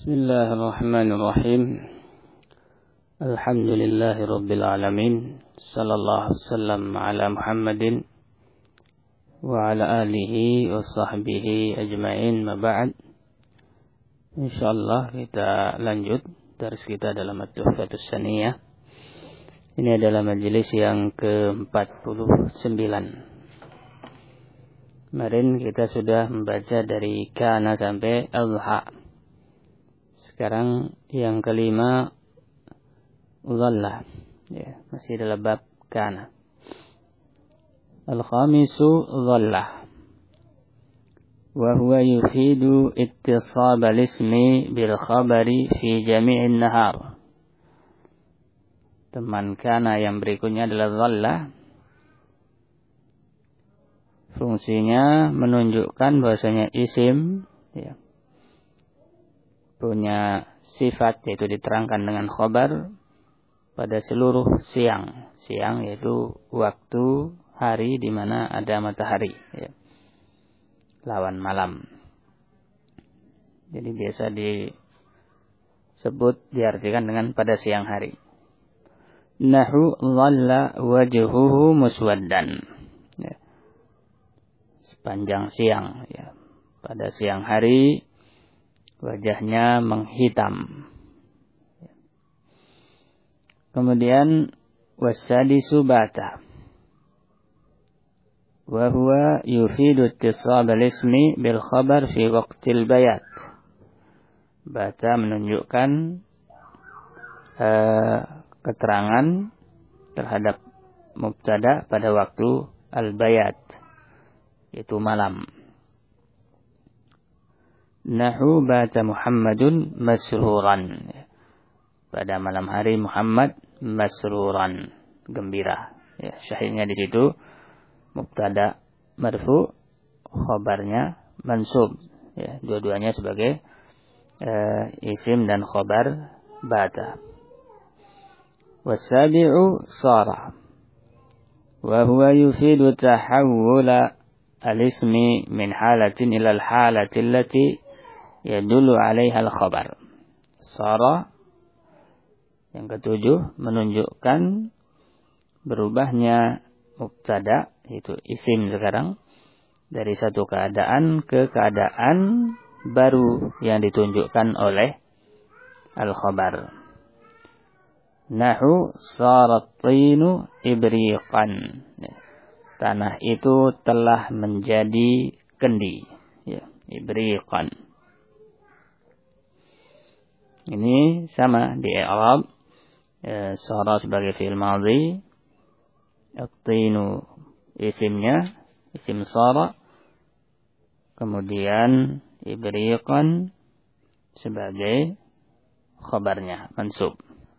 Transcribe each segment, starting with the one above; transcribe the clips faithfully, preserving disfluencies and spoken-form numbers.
Bismillahirrahmanirrahim. Alhamdulillahi Rabbil Alamin. Sallallahu sallam ala Muhammadin wa ala alihi wa sahbihi ajma'in, ma ba'd. InsyaAllah kita lanjut dars kita dalam At-Tuhfatus Saniyah. Ini adalah majelis yang ke empat puluh sembilan. Kemarin kita sudah membaca dari kana sampai al-ha. Sekarang yang kelima dhalla, ya, masih dalam bab kana. Al-khamisu dhalla, wa huwa yufidu ittisab al-ismi bil khabari fi jami'in nahar. Teman kana yang berikutnya adalah dhalla. Fungsinya menunjukkan bahwasanya isim, ya, punya sifat yaitu diterangkan dengan khabar pada seluruh siang. Siang yaitu waktu hari di mana ada matahari, ya, lawan malam. Jadi biasa disebut, diartikan dengan pada siang hari. Nahu dhalla wajhuhu muswaddan, ya, sepanjang siang, ya, pada siang hari wajahnya menghitam. Kemudian wasadisu bata, wa huwa yufidu ittisab al-ismi bil khabar fi waqtil bayat. Bata menunjukkan uh, keterangan terhadap mubtada pada waktu al-bayat, yaitu malam. Nahu bata Muhammadun masruran, pada malam hari Muhammad masruran, gembira. Ya, syahidnya di situ mubtada marfu, khabarnya mansub. Ya, dua-duanya sebagai uh, isim dan khabar bata. Wasabi'u sara, wa huwa yufidu tahawula al-ismi min halatin ila al-halati allati yadullu 'alaiha al-khabar. Sara yang ketujuh menunjukkan berubahnya mubtada, yaitu isim sekarang, dari satu keadaan ke keadaan baru yang ditunjukkan oleh al-khabar. Nahu sarat tinu ibriqan, tanah itu telah menjadi kendi, ya, ibriqan. Ini sama di i'rab, ya, sara sebagai fi'il madhi, at-tinu isimnya, isim sara, kemudian ibriqan sebagai khabarnya, mansub.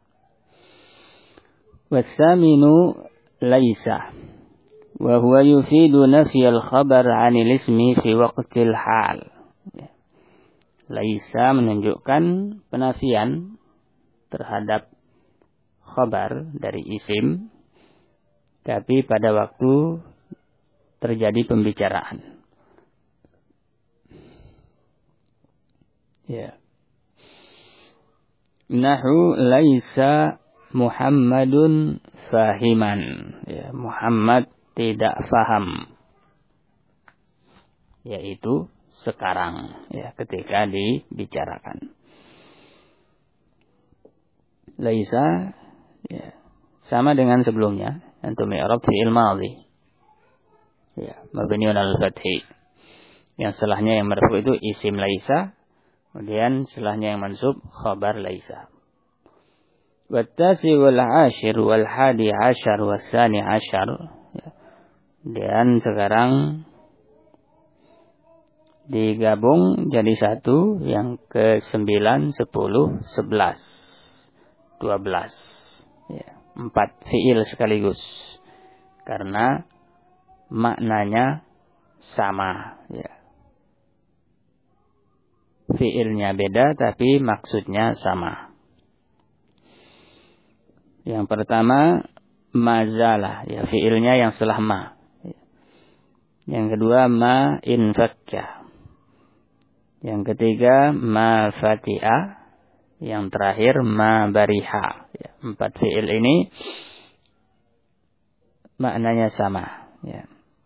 Wasaminu laisa, wa huwa yufidu nafi al-khabar 'anil ismi fi waqtil hal. Laisa menunjukkan penafian terhadap khabar dari isim, tapi pada waktu terjadi pembicaraan. Ya. Nahu laisa Muhammadun fahiman, ya, Muhammad tidak faham, yaitu sekarang, ya, ketika dibicarakan. Laisa, ya, sama dengan sebelumnya, antum i'rab fi'il madhi, ya, mabniun al-fathi. Yang setelahnya yang marfu itu isim laisa, kemudian setelahnya yang mansub khabar laisa. Wattasi wal ashir wal hadi ashar wasani ashar, ya. Dan sekarang digabung jadi satu, yang ke sembilan, sepuluh, sebelas, dua belas, ya, empat fi'il sekaligus, karena maknanya sama, ya. Fi'ilnya beda tapi maksudnya sama. Yang pertama mazalah, ya, fi'ilnya yang setelah ma. Yang kedua ma infakka. Yang ketiga ma fati'ah. Yang terakhir ma bariha. Ya, empat fi'il ini maknanya sama. Ya.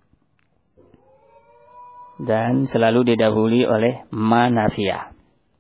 Dan selalu didahului oleh ma nafiyah.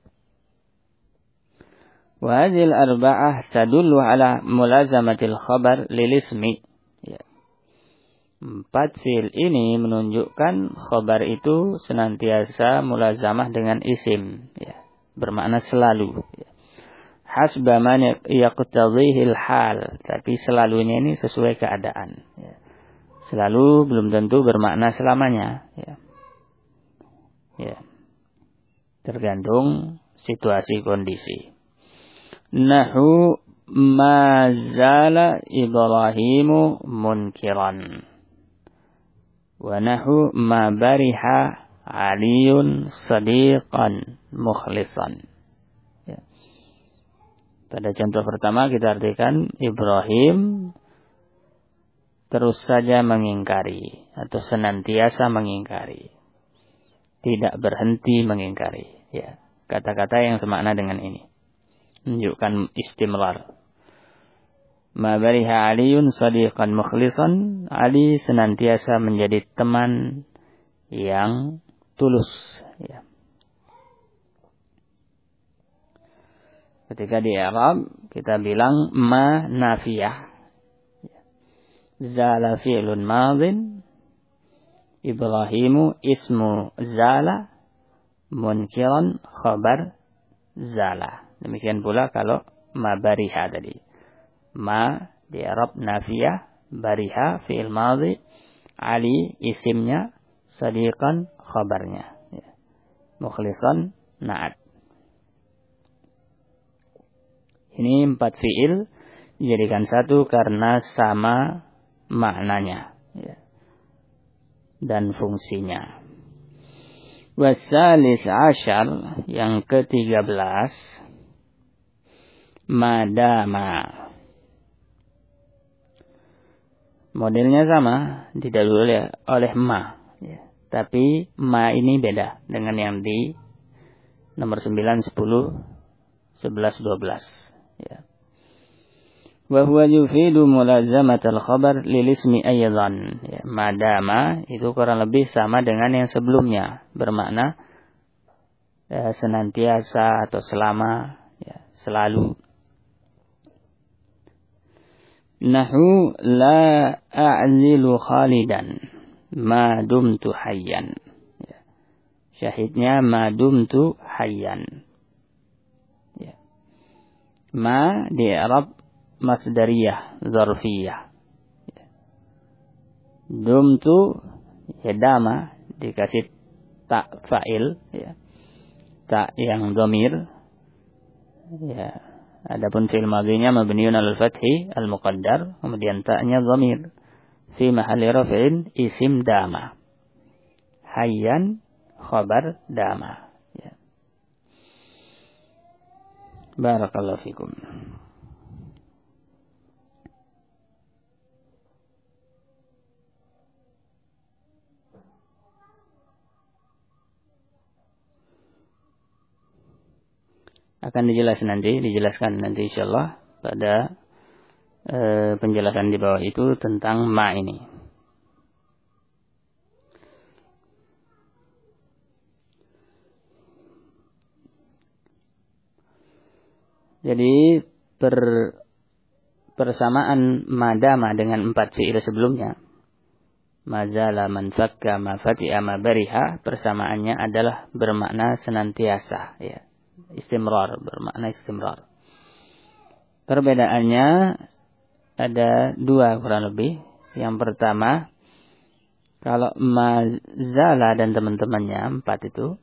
Wa hadhil arba'ah tadullu ala mulazamatil khabar lil ismi. Ya. Empat fi'il ini menunjukkan khabar itu senantiasa mulazamah dengan isim. Ya. Bermakna selalu. Ya. Hasba man yaqtadhihil hal, tapi selalunya ini sesuai keadaan. Ya. Selalu belum tentu bermakna selamanya. Ya. Ya. Tergantung situasi kondisi. Nahu ma zala Ibrahimu munkiran. Wa nahu ma bariha Aliyun sadiqan mukhlisan. Ya. Pada contoh pertama kita artikan Ibrahim terus saja mengingkari atau senantiasa mengingkari. Tidak berhenti mengingkari. Ya. Kata-kata yang semakna dengan ini. Menunjukkan istimrar. Ma bariha Aliyun sadiqan mukhlisan. Ali senantiasa menjadi teman yang tulus. Ya. Ketika di Arab kita bilang ma nafiyah. Zala fi'lun madhin. Ibrahimu ismu zala. Munkiran khabar zala. Demikian pula kalau ma bariha tadi. Ma di Arab nafiyah. Bariha fi'il madhi. Ali isimnya. Sadiqan khabarnya. Ya. Mukhlisan na'at. Ini empat fi'il dijadikan satu karena sama maknanya. Ya. Dan fungsinya. Wasalis asyar yang ketiga belas. Madama. Modelnya sama. Didahului oleh ma. Ya. Tapi ma ini beda dengan yang di nomor sembilan, sepuluh, sebelas, dua belas. Ya. Wa huwa yufidu mulazamatal khabar lil ismi aydan. Ya, madama itu kurang lebih sama dengan yang sebelumnya, bermakna ya, senantiasa atau selama, ya, selalu. Nahu la a'zilu khalidan ma dumtu hayyan. Ya. Syahidnya ma dumtu hayyan. Ya. Ma di Arab masdariyah, zarfiyah. Ya. Dumtu ya dama dikasih tak fa'il, ya. Tak yang dhamir. Ya. Adapun fi'il madhinya mabniun al fathi al muqaddar, kemudian ta'nya dhamir. Fi mahalli raf'in isim dama. Hayyan khabar dama. Ya. Barakallahu fikum. Akan dijelaskan nanti, dijelaskan nanti insyaallah pada e, penjelasan di bawah itu tentang ma ini. Jadi per, persamaan madama dengan empat fi'il sebelumnya, mazala, man fakka, ma fati'a, ma bariha, persamaannya adalah bermakna senantiasa, ya. Istimrar, bermakna istimrar. Perbedaannya ada dua kurang lebih. Yang pertama, kalau mazala dan teman-temannya empat itu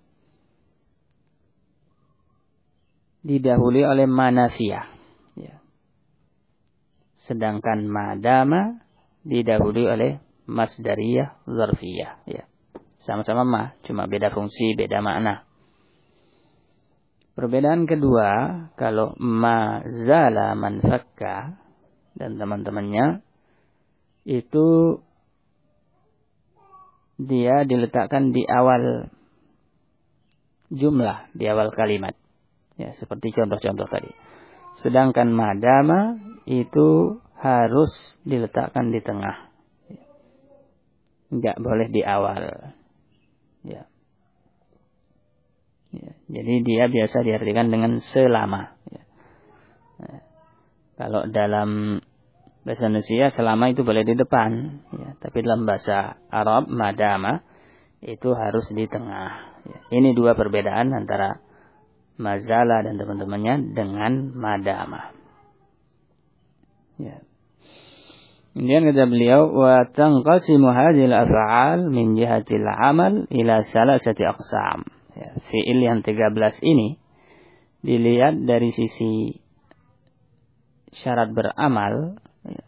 didahului oleh manafiyah, ya. Sedangkan madama didahului oleh masdariyah zarfiyah, ya. Sama-sama ma, cuma beda fungsi, beda makna. Perbedaan kedua, kalau ma zala man fakka dan teman-temannya itu dia diletakkan di awal jumlah, di awal kalimat. Ya, seperti contoh-contoh tadi. Sedangkan madama itu harus diletakkan di tengah. Enggak boleh di awal. Ya. Ya, jadi dia biasa diartikan dengan selama. Ya. Nah, kalau dalam bahasa Indonesia selama itu boleh di depan, ya. Tapi dalam bahasa Arab madama itu harus di tengah. Ya. Ini dua perbedaan antara mazala dan teman-temannya dengan madama. Ya. Kemudian kata beliau, wa tanqasimu hadhil af'al min jihatil amal ila salasati aqsam. Ya, fi'il yang tiga belas ini dilihat dari sisi syarat beramal, ya,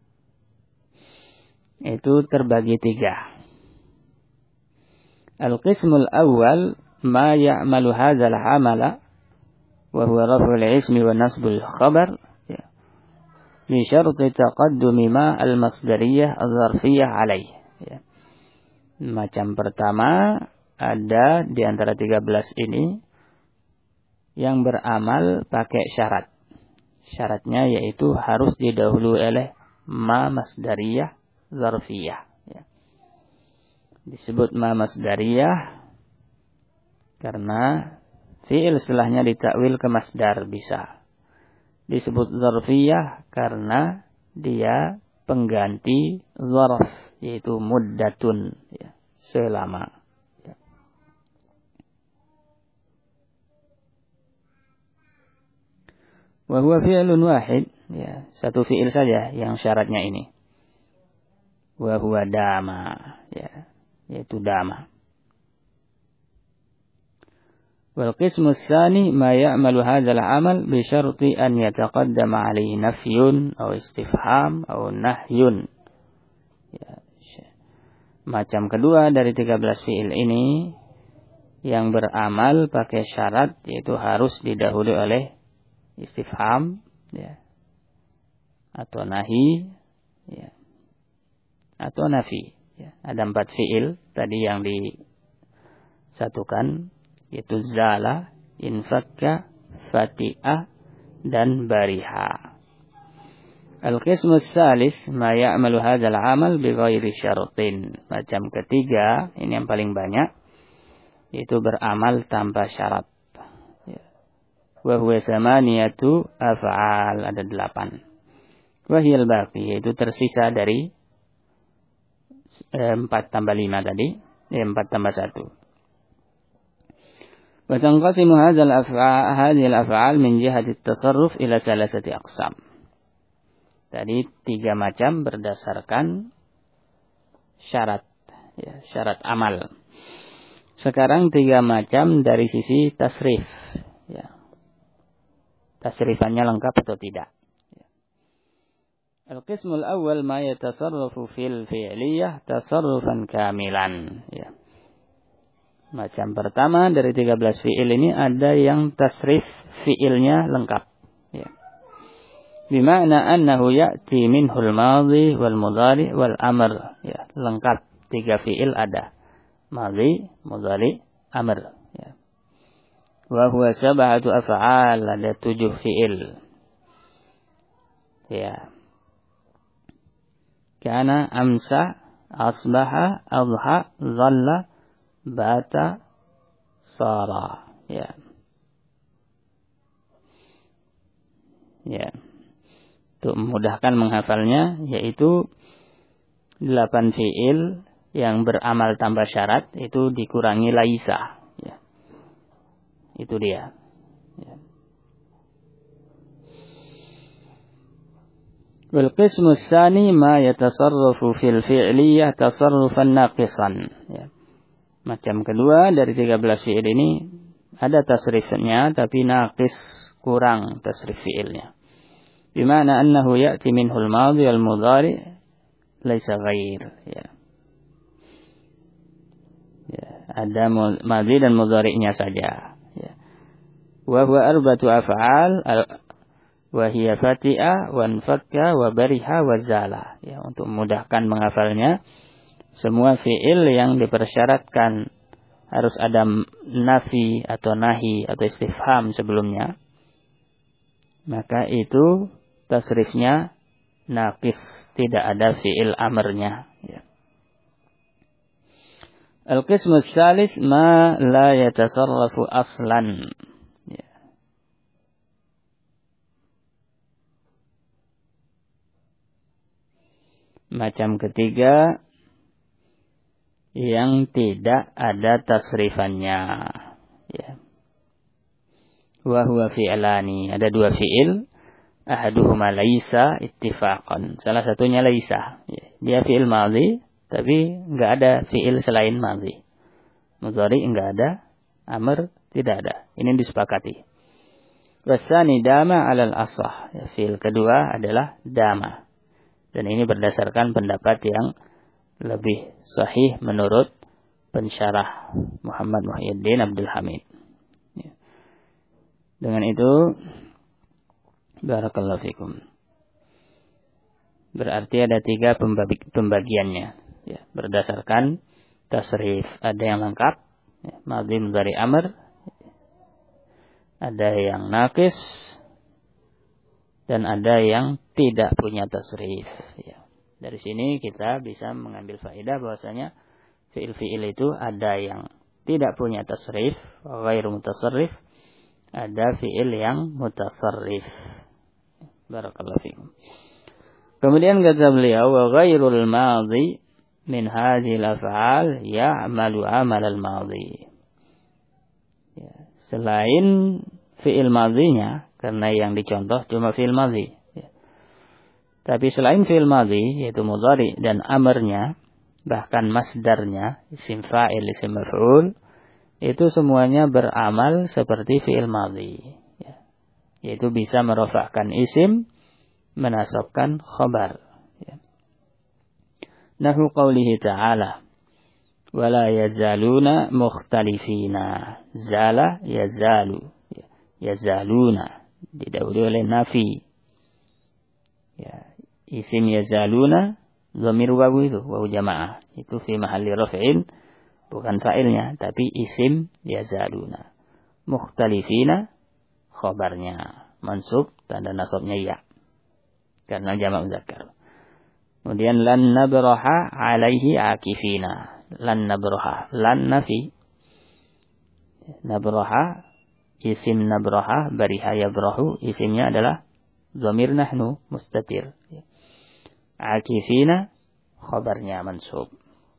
itu terbagi tiga. Al-qismul awal ma ya'malu hadzal amala wa huwa raf'ul ismi wa nasbul khabar bi syarti taqaddumi ma al-masdariyah adz-dzarfiyah alaih. Ya. Macam pertama ada di antara tiga belas ini yang beramal pakai syarat. Syaratnya yaitu harus didahului oleh ma masdariyah dzarfiyah. Ya. Disebut ma masdariyah karena fi'il setelahnya ditakwil ke masdar bisa. Disebut zarfiyah karena dia pengganti zarf, yaitu muddatun, ya, selama. Ya. Wa huwa fi'lun wahid, ya, satu fi'il saja yang syaratnya ini. Wa huwa dama, ya, yaitu dama. Wal qismu tsani ma ya'malu hadzal amal bi syarti an yataqaddama alaihi nafyun aw istifham aw nahyun. Ya. Macam kedua dari tiga belas fi'il ini yang beramal pakai syarat yaitu harus didahului oleh istifham, ya, atau nahi, ya, atau nafi. Ya. Ada empat fi'il tadi yang disatukan, yaitu zala, infakka, fati'ah, dan bariha. Al-qismu tsalis ma ya'malu hadzal amal bi ghairi syaratin. Macam ketiga, ini yang paling banyak, yaitu beramal tanpa syarat. Ya. Wa huwa tsamaniyatu af'al, ada delapan. Wa hiyal baqi, yaitu tersisa dari empat tambah lima tadi, eh, empat tambah satu. وتنقسم هذا الأفعال هذه الأفعال من جهة التصرف إلى ثلاثة أقسام. Tadi tiga macam berdasarkan syarat, ya, syarat amal. Sekarang tiga macam dari sisi tasrif, ya. Tasrifannya lengkap atau tidak. Ya. Al-qismul awal ma yatasarrafu fil fi'liyah tasarrufan kamilan, ya. Macam pertama dari tiga belas fi'il ini ada yang tasrif fi'ilnya lengkap. Ya. Bima'na annahu ya'ti minhul madhi wal mudhari wal amr. Ya, lengkap. Tiga fi'il ada. Madhi, mudhari, amr. Ya. Wa huwa sab'atu af'al, ada tujuh fi'il. Ya. Kana, amsa, asbaha, adha, dhalla, bata, sara. Ya. Ya. Untuk memudahkan menghafalnya, yaitu delapan fi'il yang beramal tanpa syarat itu dikurangi laisa. Ya. Itu dia. Ya. Wal qismu tsani ma yatasarrafu fil fi'liyah tasarrufan naqisan. Ya. Macam kedua dari tiga belas fi'il ini ada tasrifnya tapi naqis, kurang tasrif fi'ilnya. Bimana annahu ya'ti minhul madhi wal mudhari laisa ghair. Ya. Ya, ada madhi dan mudhari'nya saja. Ya. Wa huwa arba'atu af'al wa hiya fati'ah wa anfakka wa bariha wa zala. Ya, untuk memudahkan menghafalnya, semua fi'il yang dipersyaratkan harus ada nafi atau nahi atau istifham sebelumnya, maka itu tasrifnya naqis, tidak ada fi'il amarnya. Ya. Al-qismu tsalis ma la yatasarrafu aslan. Ya. Macam ketiga yang tidak ada tasrifannya. Ya. Wa huwa fi'lani, ada dua fi'il, ahaduhuma laisa ittifaqan. Salah satunya laisa. Ya. Dia fi'il madhi, tapi enggak ada fi'il selain madhi. Mudhari enggak ada, amr tidak ada. Ini disepakati. Wasani dama 'alal asah. Ya, fi'il kedua adalah dama. Dan ini berdasarkan pendapat yang lebih sahih menurut pensyarah Muhammad Muhyiddin Abdul Hamid. Ya. Dengan itu, barakallahu fikum. Berarti ada tiga pembagi, pembagiannya. Ya, berdasarkan tasrif. Ada yang lengkap, ya, madhi mudhari amr, ada yang naqis, dan ada yang tidak punya tasrif. Ya. Dari sini kita bisa mengambil faedah bahwasanya fi'il-fi'il itu ada yang tidak punya tasrif, ghairu mutasarrif, ada fi'il yang mutasarrif. Barakallahu fikum. Kemudian kata beliau, wa ghairul madhi min hadhil af'al ya'malu 'amal al-madhi. Ya, selain fi'il madhinya, karena yang dicontoh cuma fi'il madhi. Ya. Tapi selain fi'il madhi, yaitu mudhari dan amarnya, bahkan masdarnya, isim fa'il, isim maf'ul, itu semuanya beramal seperti fi'il madhi. Ya. Yaitu bisa merofakkan isim, menasabkan khabar. Ya. Nahu qawlihi ta'ala, wala yazaluna mukhtalifina. Zala yazalu. Ya. Yazaluna. Didahului oleh nafi. Ya. Isim yazaluna, dhamir wawu itu, wawu jamaah. Itu fi mahalli raf'in, bukan fa'ilnya, tapi isim yazaluna. Mukhtalifina, khabarnya. Mansub, tanda nasabnya ya. Karena jamak muzakkar. Kemudian lan nabraha alaihi akifina. Lan nabraha. Lan nafi. Nabraha. Isim nabraha. Bariha yabrahu. Isimnya adalah dhamir nahnu. Mustatir. Akifina. Khabarnya mansub.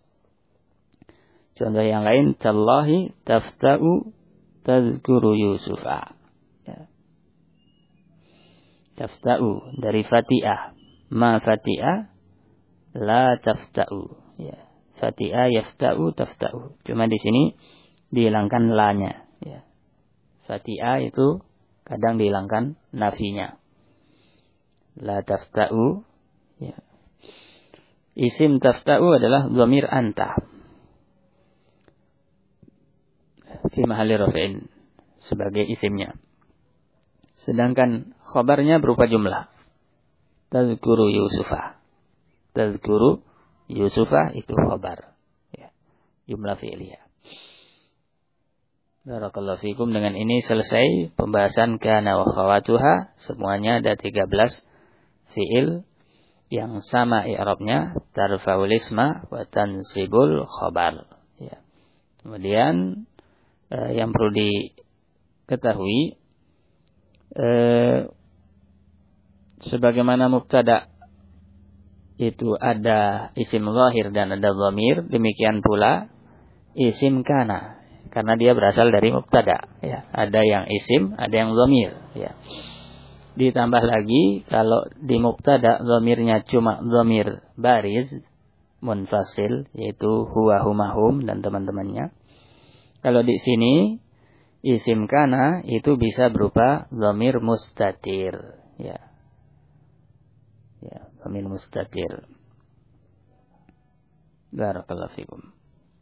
Contoh yang lain. Tallahi tafta'u tazkuru Yusufa. Ya. Tafta'u. Dari fati'ah. Ma fati'ah. La tafta'u. Ya. Fati'a yafta'u tafta'u. Cuma di sini dihilangkan la-nya. Ya. Fati'a itu kadang dihilangkan nafinya. La tafta'u. Ya. Isim tafta'u adalah dhamir anta. Fi mahalli raf'in. Sebagai isimnya. Sedangkan khabarnya berupa jumlah. Tazkuru Yusufa. Tazkuru Yusufa itu khabar. Ya. Jumlah fi'liyah. Barakallahu fikum. Dengan ini selesai pembahasan kana wa khawatuha. Semuanya ada tiga belas fi'il yang sama i'rabnya. Tarfa'ul isma wa tansibul khabar. Ya. Kemudian eh, yang perlu diketahui, eh, sebagaimana mubtada itu ada isim zahir dan ada dhamir, demikian pula isim kana, karena dia berasal dari mubtada. Ya. Ada yang isim, ada yang dhamir. Ya. Ditambah lagi kalau di mubtada dhamirnya cuma dhamir bariz, munfasil, yaitu huwa huma hum dan teman-temannya. Kalau di sini isim kana itu bisa berupa dhamir mustatir. Ya. Ya, dhamir mustatir. Barakallahu fikum.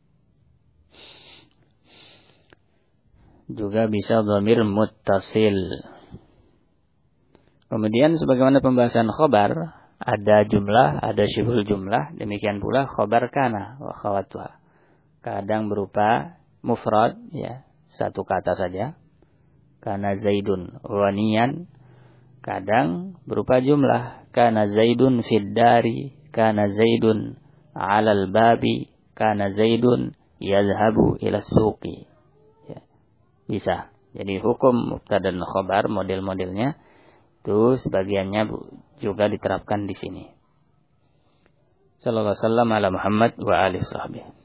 Juga bisa dhamir muttasil. Kemudian sebagaimana pembahasan khabar, ada jumlah, ada syibhul jumlah, demikian pula khabar kana wa khawatuha. Kadang berupa mufrad, ya, satu kata saja. Kana Zaidun ghaniyan. Kadang berupa jumlah. Kana Zaidun fid dari, kana Zaidun 'alal babi, kana Zaidun yadhhabu ila suqi. Ya, bisa. Jadi hukum mubtada dan khabar model-modelnya itu sebagiannya juga diterapkan di sini. Sallallahu alaihi wasallam ala Muhammad wa alihi sahbihi.